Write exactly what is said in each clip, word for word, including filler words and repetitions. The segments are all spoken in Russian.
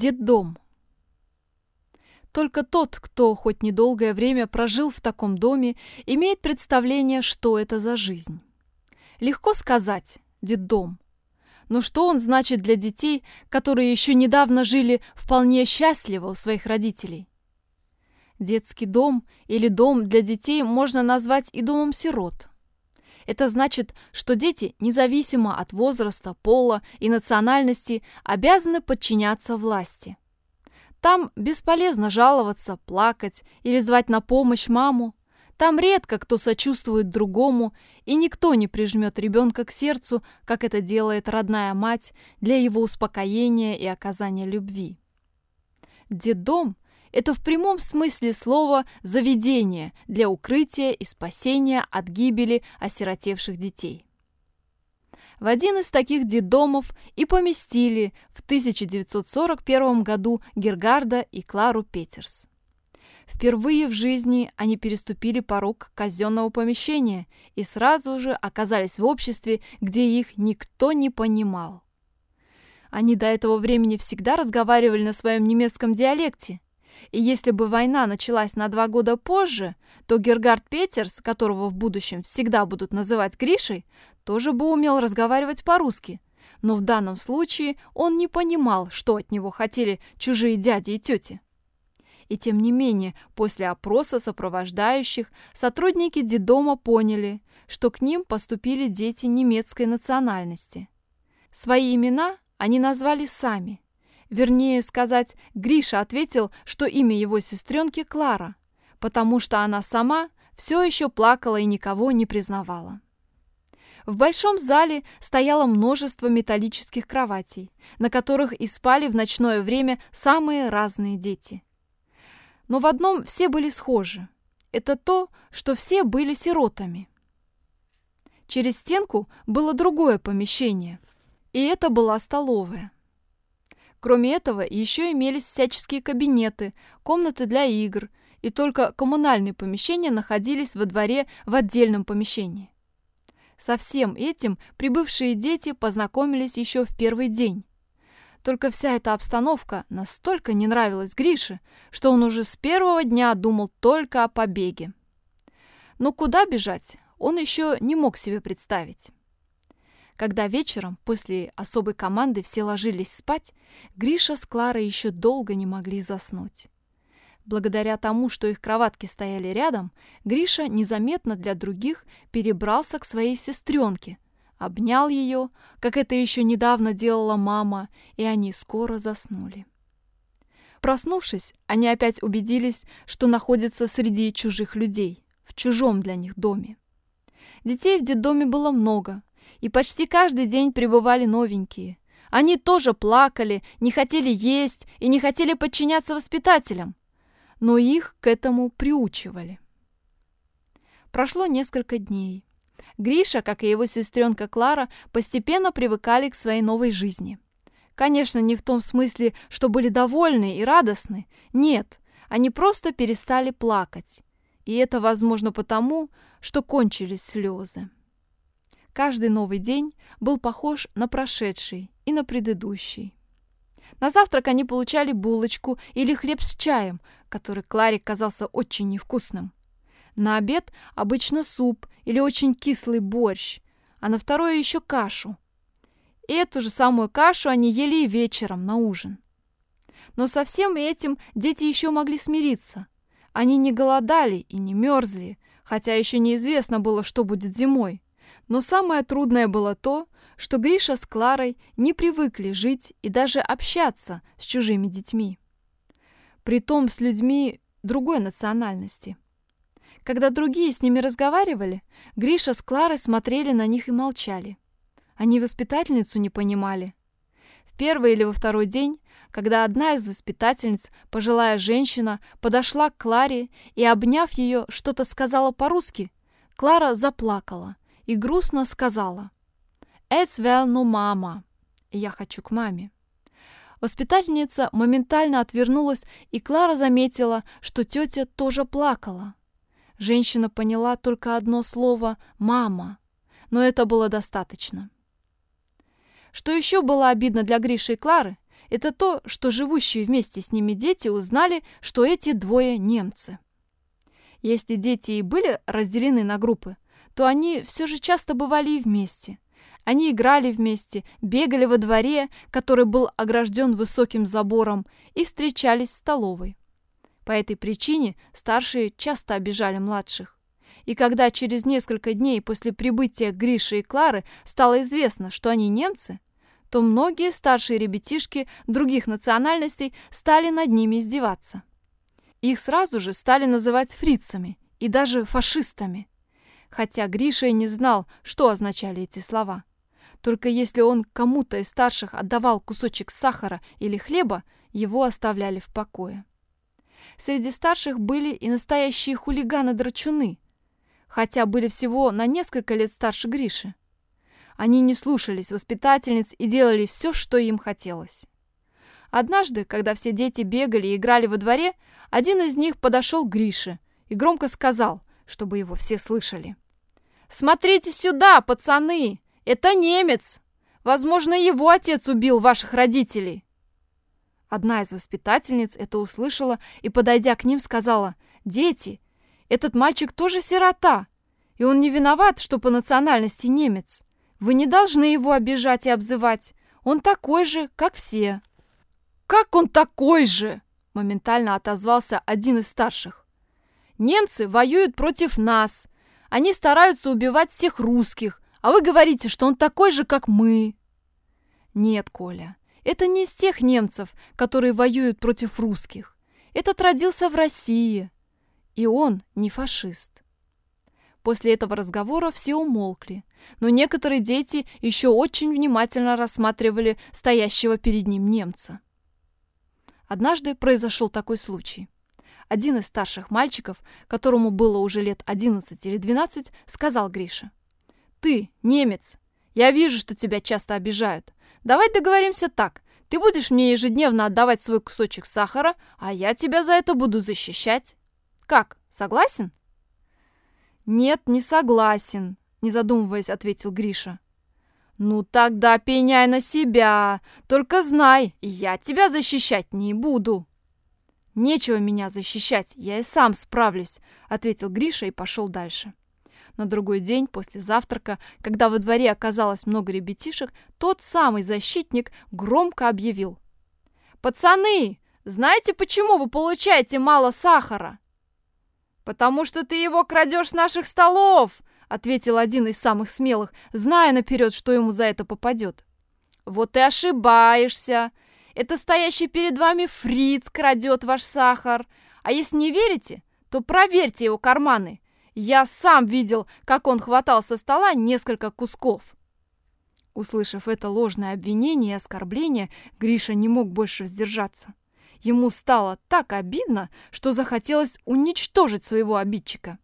Детдом. Только тот, кто хоть недолгое время прожил в таком доме, имеет представление, что это за жизнь. Легко сказать «детдом». Но что он значит для детей, которые еще недавно жили вполне счастливо у своих родителей? Детский дом или дом для детей можно назвать и домом сирот. Это значит, что дети, независимо от возраста, пола и национальности, обязаны подчиняться власти. Там бесполезно жаловаться, плакать или звать на помощь маму. Там редко кто сочувствует другому, и никто не прижмет ребенка к сердцу, как это делает родная мать, для его успокоения и оказания любви. Детдом – это в прямом смысле слова заведение для укрытия и спасения от гибели осиротевших детей. В один из таких детдомов и поместили в тысяча девятьсот сорок первом году Гергарда и Клару Петерс. Впервые в жизни они переступили порог казенного помещения и сразу же оказались в обществе, где их никто не понимал. Они до этого времени всегда разговаривали на своем немецком диалекте. И если бы война началась на два года позже, то Гергард Петерс, которого в будущем всегда будут называть Гришей, тоже бы умел разговаривать по-русски. Но в данном случае он не понимал, что от него хотели чужие дяди и тети. И тем не менее, после опроса сопровождающих, сотрудники детдома поняли, что к ним поступили дети немецкой национальности. Свои имена они назвали сами. Вернее сказать, Гриша ответил, что имя его сестренки Клара, потому что она сама все еще плакала и никого не признавала. В большом зале стояло множество металлических кроватей, на которых и спали в ночное время самые разные дети. Но в одном все были схожи. Это то, что все были сиротами. Через стенку было другое помещение, и это была столовая. Кроме этого, еще имелись всяческие кабинеты, комнаты для игр, и только коммунальные помещения находились во дворе в отдельном помещении. Со всем этим прибывшие дети познакомились еще в первый день. Только вся эта обстановка настолько не нравилась Грише, что он уже с первого дня думал только о побеге. Но куда бежать, он еще не мог себе представить. Когда вечером, после особой команды, все ложились спать, Гриша с Кларой еще долго не могли заснуть. Благодаря тому, что их кроватки стояли рядом, Гриша незаметно для других перебрался к своей сестренке, обнял ее, как это еще недавно делала мама, и они скоро заснули. Проснувшись, они опять убедились, что находятся среди чужих людей, в чужом для них доме. Детей в детдоме было много, и почти каждый день прибывали новенькие. Они тоже плакали, не хотели есть и не хотели подчиняться воспитателям, но их к этому приучивали. Прошло несколько дней. Гриша, как и его сестренка Клара, постепенно привыкали к своей новой жизни. Конечно, не в том смысле, что были довольны и радостны. Нет, они просто перестали плакать. И это возможно потому, что кончились слезы. Каждый новый день был похож на прошедший и на предыдущий. На завтрак они получали булочку или хлеб с чаем, который Кларе казался очень невкусным. На обед обычно суп или очень кислый борщ, а на второе еще кашу. И эту же самую кашу они ели и вечером на ужин. Но со всем этим дети еще могли смириться. Они не голодали и не мерзли, хотя еще неизвестно было, что будет зимой. Но самое трудное было то, что Гриша с Кларой не привыкли жить и даже общаться с чужими детьми. Притом с людьми другой национальности. Когда другие с ними разговаривали, Гриша с Кларой смотрели на них и молчали. Они воспитательницу не понимали. В первый или во второй день, когда одна из воспитательниц, пожилая женщина, подошла к Кларе и, обняв ее, что-то сказала по-русски, Клара заплакала и грустно сказала: «It's well, no мама. Я хочу к маме». Воспитательница моментально отвернулась, и Клара заметила, что тетя тоже плакала. Женщина поняла только одно слово «мама», но это было достаточно. Что еще было обидно для Гриши и Клары, это то, что живущие вместе с ними дети узнали, что эти двое немцы. Если дети и были разделены на группы, то они все же часто бывали и вместе. Они играли вместе, бегали во дворе, который был огражден высоким забором, и встречались в столовой. По этой причине старшие часто обижали младших. И когда через несколько дней после прибытия Гриши и Клары стало известно, что они немцы, то многие старшие ребятишки других национальностей стали над ними издеваться. Их сразу же стали называть фрицами и даже фашистами. Хотя Гриша и не знал, что означали эти слова. Только если он кому-то из старших отдавал кусочек сахара или хлеба, его оставляли в покое. Среди старших были и настоящие хулиганы-драчуны, хотя были всего на несколько лет старше Гриши. Они не слушались воспитательниц и делали все, что им хотелось. Однажды, когда все дети бегали и играли во дворе, один из них подошел к Грише и громко сказал, чтобы его все слышали: «Смотрите сюда, пацаны! Это немец! Возможно, его отец убил ваших родителей!» Одна из воспитательниц это услышала и, подойдя к ним, сказала: «Дети, этот мальчик тоже сирота, и он не виноват, что по национальности немец. Вы не должны его обижать и обзывать. Он такой же, как все». «Как он такой же?» – моментально отозвался один из старших. «Немцы воюют против нас. Они стараются убивать всех русских, а вы говорите, что он такой же, как мы». «Нет, Коля, это не из тех немцев, которые воюют против русских. Этот родился в России, и он не фашист». После этого разговора все умолкли, но некоторые дети еще очень внимательно рассматривали стоящего перед ним немца. Однажды произошел такой случай. Один из старших мальчиков, которому было уже лет одиннадцать или двенадцать, сказал Грише: «Ты, немец, я вижу, что тебя часто обижают. Давай договоримся так. Ты будешь мне ежедневно отдавать свой кусочек сахара, а я тебя за это буду защищать. Как, согласен?» «Нет, не согласен», — не задумываясь, ответил Гриша. «Ну тогда пеняй на себя. Только знай, я тебя защищать не буду». «Нечего меня защищать, я и сам справлюсь», — ответил Гриша и пошел дальше. На другой день после завтрака, когда во дворе оказалось много ребятишек, тот самый защитник громко объявил: «Пацаны, знаете, почему вы получаете мало сахара?» «Потому что ты его крадешь с наших столов», — ответил один из самых смелых, зная наперед, что ему за это попадет. «Вот и ошибаешься. Это стоящий перед вами фриц крадет ваш сахар. А если не верите, то проверьте его карманы. Я сам видел, как он хватал со стола несколько кусков». Услышав это ложное обвинение и оскорбление, Гриша не мог больше сдержаться. Ему стало так обидно, что захотелось уничтожить своего обидчика.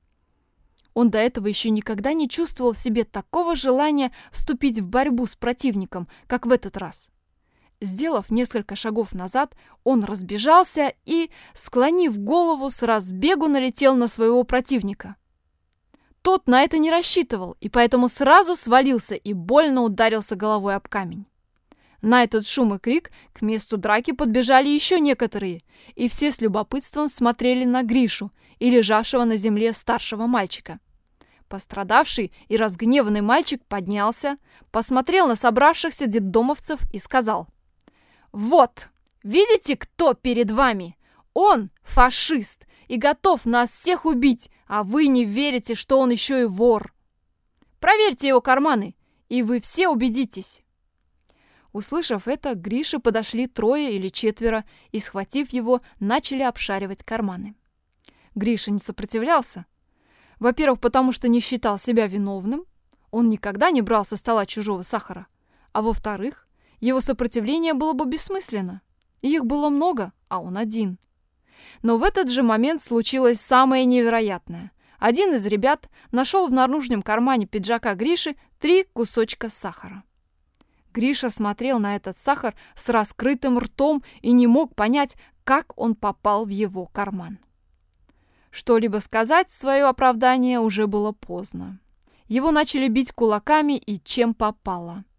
Он до этого еще никогда не чувствовал в себе такого желания вступить в борьбу с противником, как в этот раз. Сделав несколько шагов назад, он разбежался и, склонив голову, с разбегу налетел на своего противника. Тот на это не рассчитывал и поэтому сразу свалился и больно ударился головой об камень. На этот шум и крик к месту драки подбежали еще некоторые, и все с любопытством смотрели на Гришу и лежавшего на земле старшего мальчика. Пострадавший и разгневанный мальчик поднялся, посмотрел на собравшихся детдомовцев и сказал: «Вот, видите, кто перед вами? Он фашист и готов нас всех убить, а вы не верите, что он еще и вор. Проверьте его карманы, и вы все убедитесь». Услышав это, к Грише подошли трое или четверо и, схватив его, начали обшаривать карманы. Гриша не сопротивлялся. Во-первых, потому что не считал себя виновным, он никогда не брал со стола чужого сахара, а во-вторых, его сопротивление было бы бессмысленно. Их было много, а он один. Но в этот же момент случилось самое невероятное. Один из ребят нашел в наружном кармане пиджака Гриши три кусочка сахара. Гриша смотрел на этот сахар с раскрытым ртом и не мог понять, как он попал в его карман. Что-либо сказать в свое оправдание уже было поздно. Его начали бить кулаками и чем попало.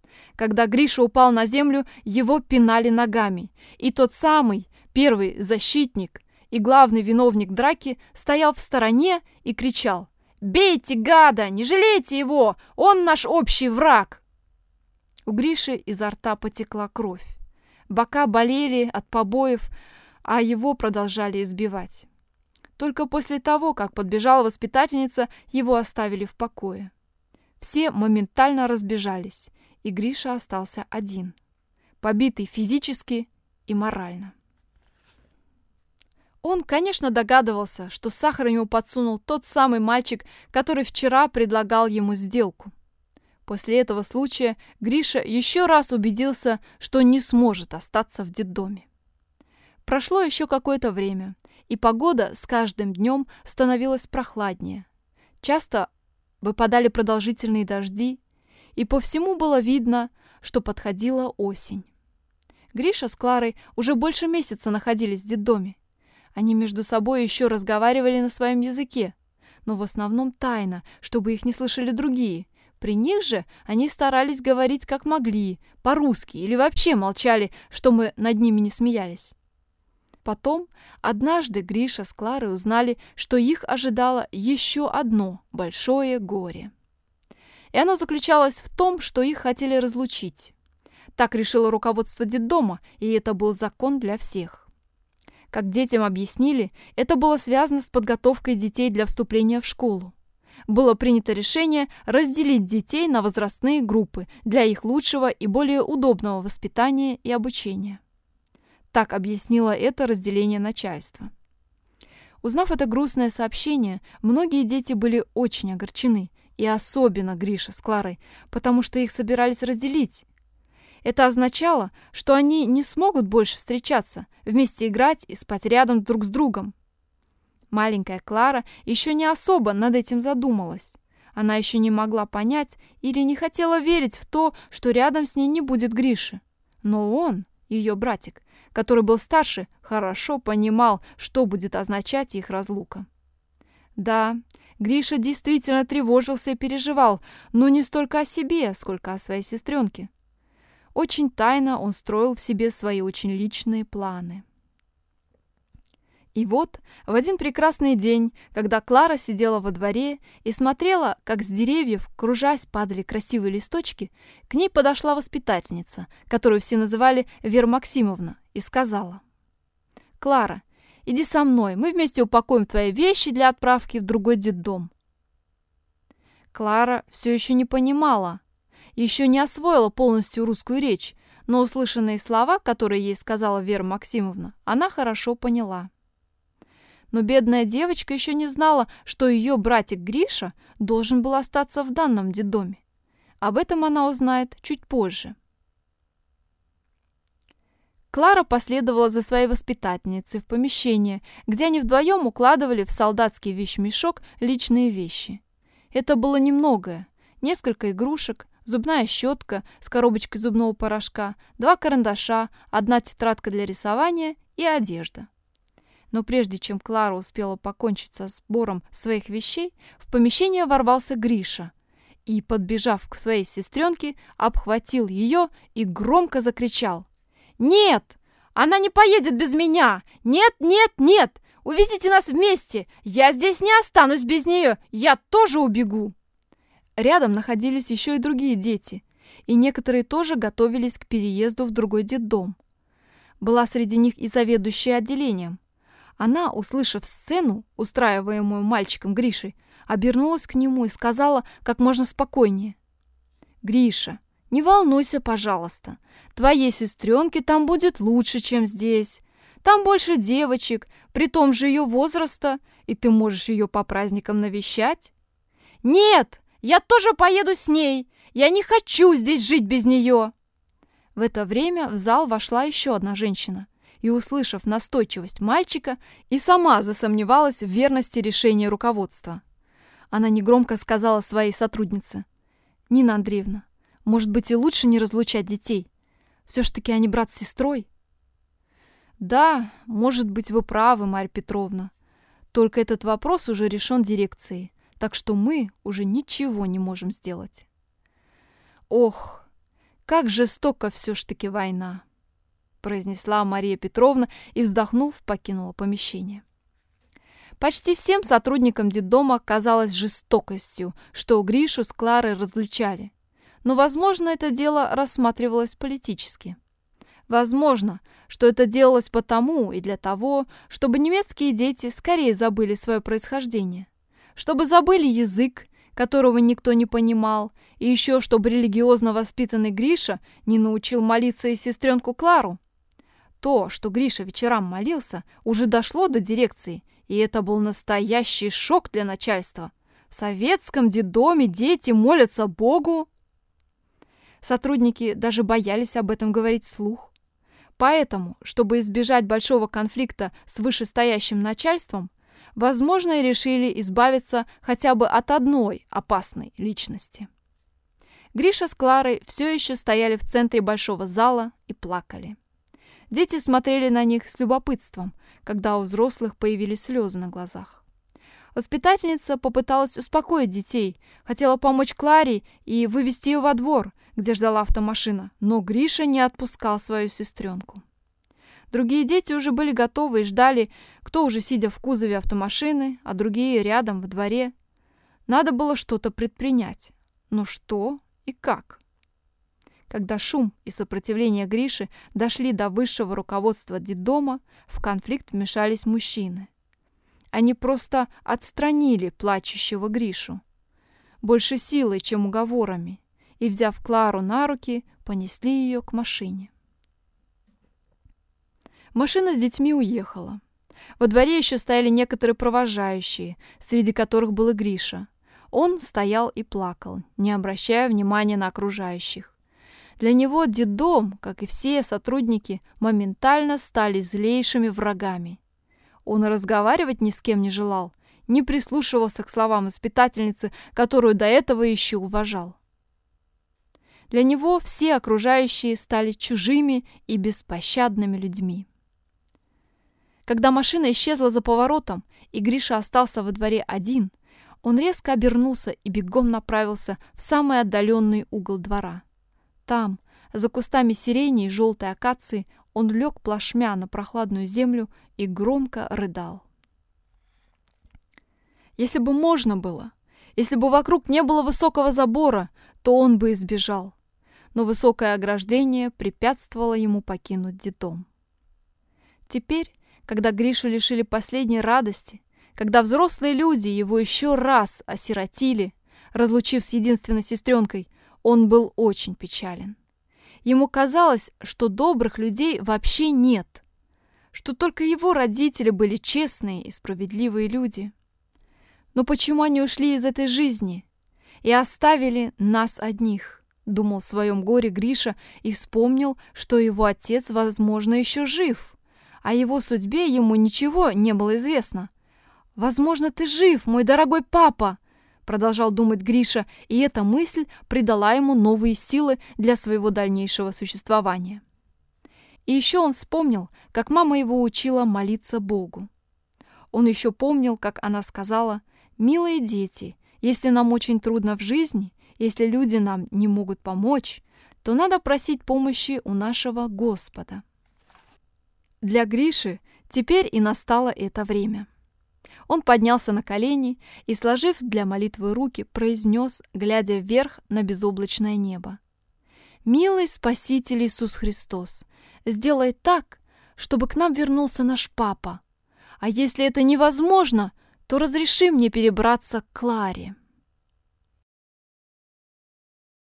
Когда Гриша упал на землю, его пинали ногами. И тот самый первый защитник и главный виновник драки стоял в стороне и кричал: «Бейте гада! Не жалейте его! Он наш общий враг!» У Гриши изо рта потекла кровь. Бока болели от побоев, а его продолжали избивать. Только после того, как подбежала воспитательница, его оставили в покое. Все моментально разбежались, и Гриша остался один, побитый физически и морально. Он, конечно, догадывался, что сахар ему подсунул тот самый мальчик, который вчера предлагал ему сделку. После этого случая Гриша еще раз убедился, что не сможет остаться в детдоме. Прошло еще какое-то время, и погода с каждым днем становилась прохладнее. Часто выпадали продолжительные дожди, и по всему было видно, что подходила осень. Гриша с Кларой уже больше месяца находились в детдоме. Они между собой еще разговаривали на своем языке, но в основном тайно, чтобы их не слышали другие. При них же они старались говорить как могли, по-русски, или вообще молчали, что мы над ними не смеялись. Потом однажды Гриша с Кларой узнали, что их ожидало еще одно большое горе. И оно заключалось в том, что их хотели разлучить. Так решило руководство детдома, и это был закон для всех. Как детям объяснили, это было связано с подготовкой детей для вступления в школу. Было принято решение разделить детей на возрастные группы для их лучшего и более удобного воспитания и обучения. Так объяснило это разделение начальства. Узнав это грустное сообщение, многие дети были очень огорчены, и особенно Гриша с Кларой, потому что их собирались разделить. Это означало, что они не смогут больше встречаться, вместе играть и спать рядом друг с другом. Маленькая Клара еще не особо над этим задумалась. Она еще не могла понять или не хотела верить в то, что рядом с ней не будет Гриши. Но он, ее братик, который был старше, хорошо понимал, что будет означать их разлука. Да, Гриша действительно тревожился и переживал, но не столько о себе, сколько о своей сестренке. Очень тайно он строил в себе свои очень личные планы. И вот в один прекрасный день, когда Клара сидела во дворе и смотрела, как с деревьев, кружась, падали красивые листочки, к ней подошла воспитательница, которую все называли Вера Максимовна, и сказала: «Клара, иди со мной, мы вместе упакуем твои вещи для отправки в другой детдом». Клара все еще не понимала, еще не освоила полностью русскую речь, но услышанные слова, которые ей сказала Вера Максимовна, она хорошо поняла. Но бедная девочка еще не знала, что ее братик Гриша должен был остаться в данном детдоме. Об этом она узнает чуть позже. Клара последовала за своей воспитательницей в помещение, где они вдвоем укладывали в солдатский вещмешок личные вещи. Это было немногое. Несколько игрушек, зубная щетка с коробочкой зубного порошка, два карандаша, одна тетрадка для рисования и одежда. Но прежде чем Клара успела покончить со сбором своих вещей, в помещение ворвался Гриша и, подбежав к своей сестренке, обхватил ее и громко закричал: «Нет! Она не поедет без меня! Нет, нет, нет! Увезите нас вместе! Я здесь не останусь без нее! Я тоже убегу!» Рядом находились еще и другие дети, и некоторые тоже готовились к переезду в другой детдом. Была среди них и заведующая отделением. Она, услышав сцену, устраиваемую мальчиком Гришей, обернулась к нему и сказала как можно спокойнее: «Гриша, не волнуйся, пожалуйста. Твоей сестренке там будет лучше, чем здесь. Там больше девочек, при том же ее возраста, и ты можешь ее по праздникам навещать». «Нет, я тоже поеду с ней. Я не хочу здесь жить без нее». В это время в зал вошла еще одна женщина и, услышав настойчивость мальчика, и сама засомневалась в верности решения руководства. Она негромко сказала своей сотруднице: «Нина Андреевна, может быть, и лучше не разлучать детей? Все ж таки они брат с сестрой». «Да, может быть, вы правы, Марья Петровна. Только этот вопрос уже решен дирекцией, так что мы уже ничего не можем сделать». Ох, как жестоко все ж таки война», — произнесла Мария Петровна и, вздохнув, покинула помещение. Почти всем сотрудникам детдома казалось жестокостью, что Гришу с Кларой разлучали. Но, возможно, это дело рассматривалось политически. Возможно, что это делалось потому и для того, чтобы немецкие дети скорее забыли свое происхождение, чтобы забыли язык, которого никто не понимал, и еще чтобы религиозно воспитанный Гриша не научил молиться и сестренку Клару. То, что Гриша вечерам молился, уже дошло до дирекции, и это был настоящий шок для начальства. В советском детдоме дети молятся Богу. Сотрудники даже боялись об этом говорить вслух. Поэтому, чтобы избежать большого конфликта с вышестоящим начальством, возможно, и решили избавиться хотя бы от одной опасной личности. Гриша с Кларой все еще стояли в центре большого зала и плакали. Дети смотрели на них с любопытством, когда у взрослых появились слезы на глазах. Воспитательница попыталась успокоить детей, хотела помочь Кларе и вывести ее во двор, где ждала автомашина, но Гриша не отпускал свою сестренку. Другие дети уже были готовы и ждали, кто уже сидя в кузове автомашины, а другие рядом в дворе. Надо было что-то предпринять. Но что и как? Когда шум и сопротивление Гриши дошли до высшего руководства детдома, в конфликт вмешались мужчины. Они просто отстранили плачущего Гришу. Больше силой, чем уговорами. И, взяв Клару на руки, понесли ее к машине. Машина с детьми уехала. Во дворе еще стояли некоторые провожающие, среди которых был и Гриша. Он стоял и плакал, не обращая внимания на окружающих. Для него детдом, как и все сотрудники, моментально стали злейшими врагами. Он разговаривать ни с кем не желал, не прислушивался к словам воспитательницы, которую до этого еще уважал. Для него все окружающие стали чужими и беспощадными людьми. Когда машина исчезла за поворотом, и Гриша остался во дворе один, он резко обернулся и бегом направился в самый отдаленный угол двора. Там, за кустами сирени и желтой акации, он лег плашмя на прохладную землю и громко рыдал. Если бы можно было, если бы вокруг не было высокого забора, то он бы избежал. Но высокое ограждение препятствовало ему покинуть детдом. Теперь, когда Гришу лишили последней радости, когда взрослые люди его еще раз осиротили, разлучив с единственной сестренкой, он был очень печален. Ему казалось, что добрых людей вообще нет, что только его родители были честные и справедливые люди. Но почему они ушли из этой жизни и оставили нас одних? Думал в своем горе Гриша и вспомнил, что его отец, возможно, еще жив. О его судьбе ему ничего не было известно. «Возможно, ты жив, мой дорогой папа!» Продолжал думать Гриша, и эта мысль придала ему новые силы для своего дальнейшего существования. И еще он вспомнил, как мама его учила молиться Богу. Он еще помнил, как она сказала: «Милые дети, если нам очень трудно в жизни, если люди нам не могут помочь, то надо просить помощи у нашего Господа». Для Гриши теперь и настало это время. Он поднялся на колени и, сложив для молитвы руки, произнес, глядя вверх на безоблачное небо: «Милый Спаситель Иисус Христос, сделай так, чтобы к нам вернулся наш папа. А если это невозможно, то разреши мне перебраться к Кларе».